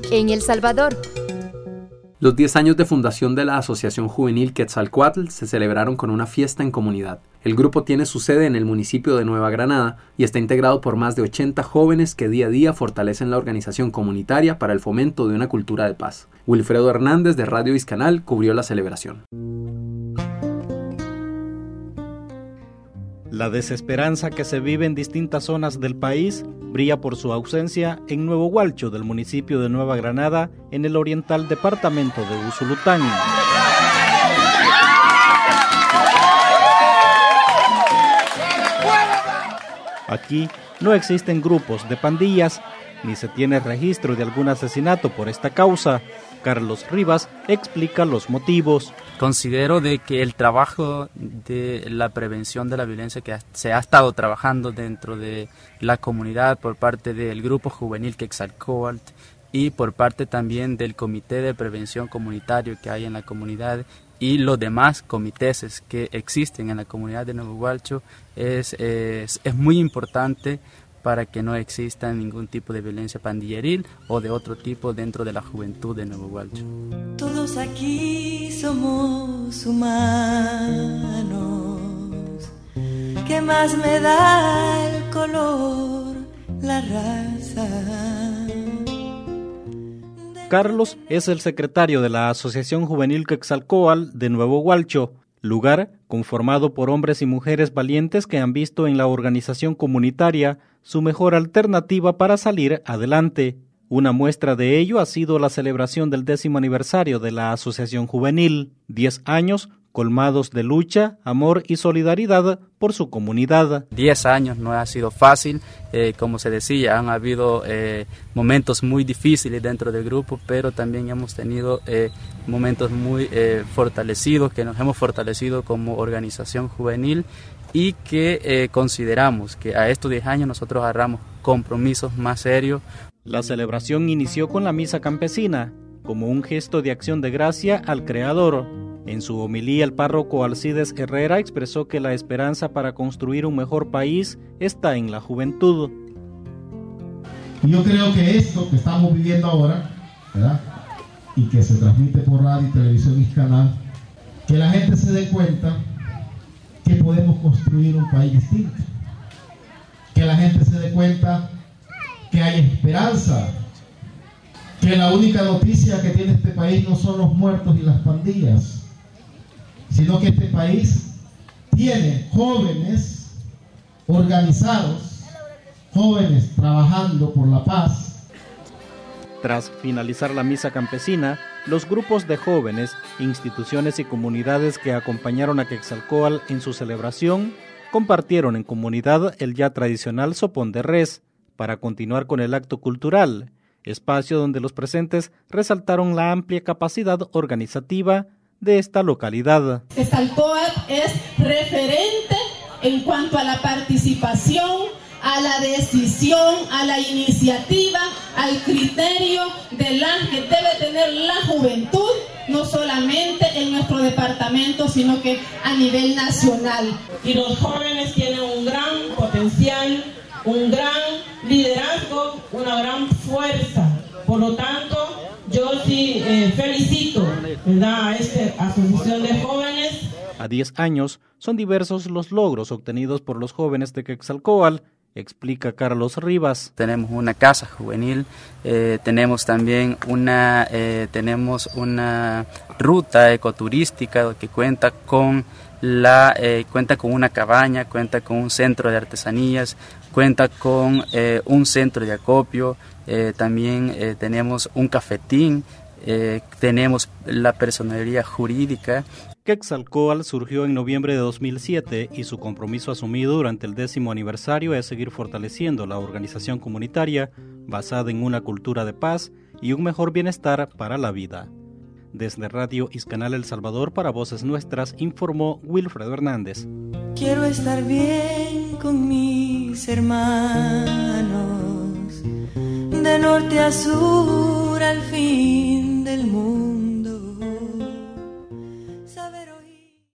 en El Salvador. Los 10 años de fundación de la Asociación Juvenil Quetzalcóatl se celebraron con una fiesta en comunidad. El grupo tiene su sede en el municipio de Nueva Granada y está integrado por más de 80 jóvenes que día a día fortalecen la organización comunitaria para el fomento de una cultura de paz. Wilfredo Hernández de Radio Iscanal cubrió la celebración. La desesperanza que se vive en distintas zonas del país brilla por su ausencia en Nuevo Hualcho del municipio de Nueva Granada, en el oriental departamento de Usulután. Aquí no existen grupos de pandillas, ni se tiene registro de algún asesinato por esta causa. Carlos Rivas explica los motivos. Considero de que el trabajo de la prevención de la violencia que se ha estado trabajando dentro de la comunidad por parte del Grupo Juvenil Quetzalcóatl y por parte también del Comité de Prevención Comunitario que hay en la comunidad y los demás comités que existen en la comunidad de Nuevo Hualcho es muy importante para que no exista ningún tipo de violencia pandilleril o de otro tipo dentro de la juventud de Nuevo Hualcho. Todos aquí somos humanos. ¿Qué más me da el color, la raza? Carlos es el secretario de la Asociación Juvenil Quetzalcóatl de Nuevo Hualcho, lugar conformado por hombres y mujeres valientes que han visto en la organización comunitaria su mejor alternativa para salir adelante. Una muestra de ello ha sido la celebración del 10º aniversario de la Asociación Juvenil, 10 años colmados de lucha, amor y solidaridad por su comunidad. 10 años no ha sido fácil, como se decía, han habido momentos muy difíciles dentro del grupo, pero también hemos tenido momentos muy fortalecidos, que nos hemos fortalecido como organización juvenil y que consideramos que a estos 10 años nosotros agarramos compromisos más serios. La celebración inició con la misa campesina, como un gesto de acción de gracia al Creador. En su homilía, el párroco Alcides Herrera expresó que la esperanza para construir un mejor país está en la juventud. Y yo creo que esto que estamos viviendo ahora, ¿verdad?, y que se transmite por radio y televisión Iscanal, que la gente se dé cuenta que podemos construir un país distinto, que la gente se dé cuenta que hay esperanza, que la única noticia que tiene este país no son los muertos y las pandillas, sino que este país tiene jóvenes organizados, jóvenes trabajando por la paz. Tras finalizar la misa campesina, los grupos de jóvenes, instituciones y comunidades que acompañaron a Quetzalcóatl en su celebración compartieron en comunidad el ya tradicional sopón de res para continuar con el acto cultural, espacio donde los presentes resaltaron la amplia capacidad organizativa de esta localidad. Quetzalcóatl es referente en cuanto a la participación, a la decisión, a la iniciativa, al criterio de la que debe tener la juventud, no solamente en nuestro departamento, sino que a nivel nacional. Y los jóvenes tienen un gran potencial, un gran liderazgo, una gran fuerza. Por lo tanto, yo sí felicito, ¿verdad?, a esta asociación de jóvenes. A 10 años, son diversos los logros obtenidos por los jóvenes de Quetzalcóatl, explica Carlos Rivas. Tenemos una casa juvenil, tenemos también una ruta ecoturística que cuenta con una cabaña, cuenta con un centro de artesanías, cuenta con un centro de acopio, también tenemos un cafetín, tenemos la personería jurídica. Quetzalcóatl surgió en noviembre de 2007 y su compromiso asumido durante el 10º aniversario es seguir fortaleciendo la organización comunitaria basada en una cultura de paz y un mejor bienestar para la vida. Desde Radio Iscanal El Salvador para Voces Nuestras informó Wilfredo Hernández. Quiero estar bien con mis hermanos, de norte a sur al fin del mundo.